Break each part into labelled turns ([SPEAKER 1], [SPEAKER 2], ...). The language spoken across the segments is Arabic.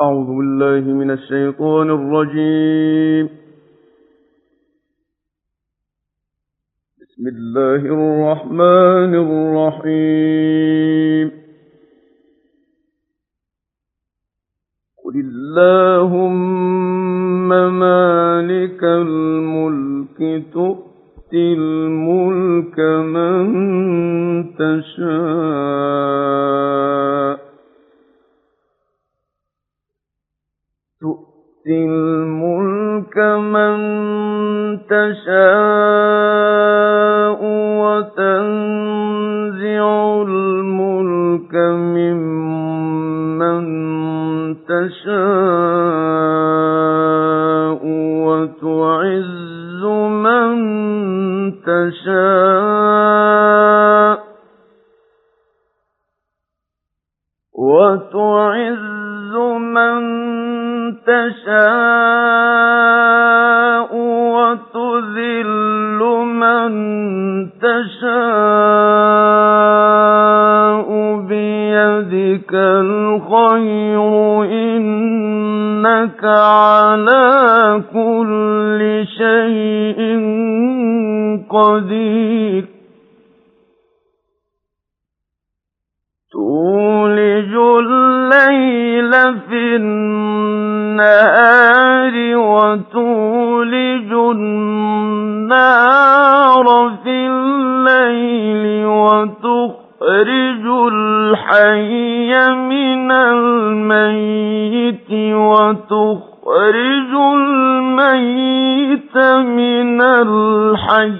[SPEAKER 1] أعوذ بالله من الشيطان الرجيم. بسم الله الرحمن الرحيم. قل اللهم مالك الملك تؤتي الملك من تشاء وتنزع الملك ممن تشاء وتعز من تشاء وتذل من تشاء بيدك الخير إنك على كل شيء قدير. تولج الليل في النهار وتولج النهار في الليل وتخرج الحي من الميت وتخرج الميت من الحي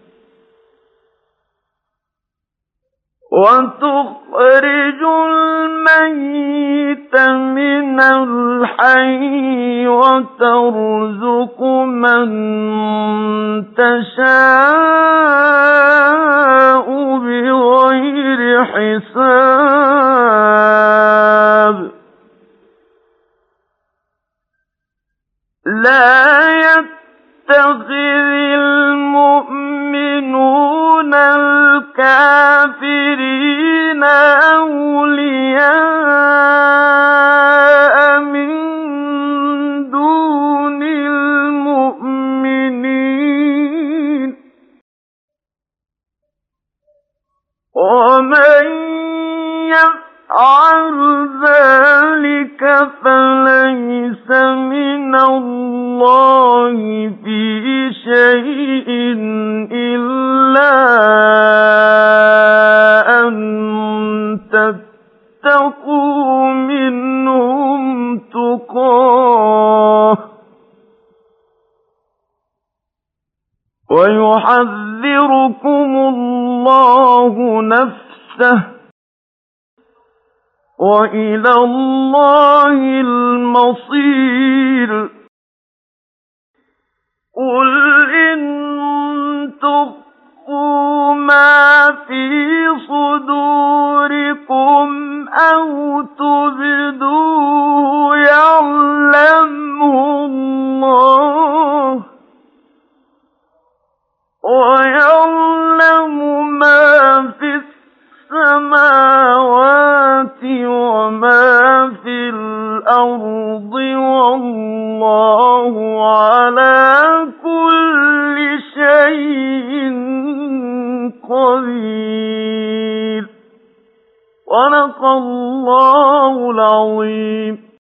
[SPEAKER 1] وترزق من تشاء بغير حساب. لا يتخذ المؤمنون الكافرين أولياء من دون المؤمنين ومن يفعل ذلك فليس من الله في شيء إلا أن تتقوا منهم تقاه ويحذركم الله نفسه وإلى الله المصير. قل إن تخفوا ما في صدوركم أو تبدوه يعلمه الله ويعلم ما في السماوات وما في الأرض والله على كل شيء قدير. صدق الله العظيم.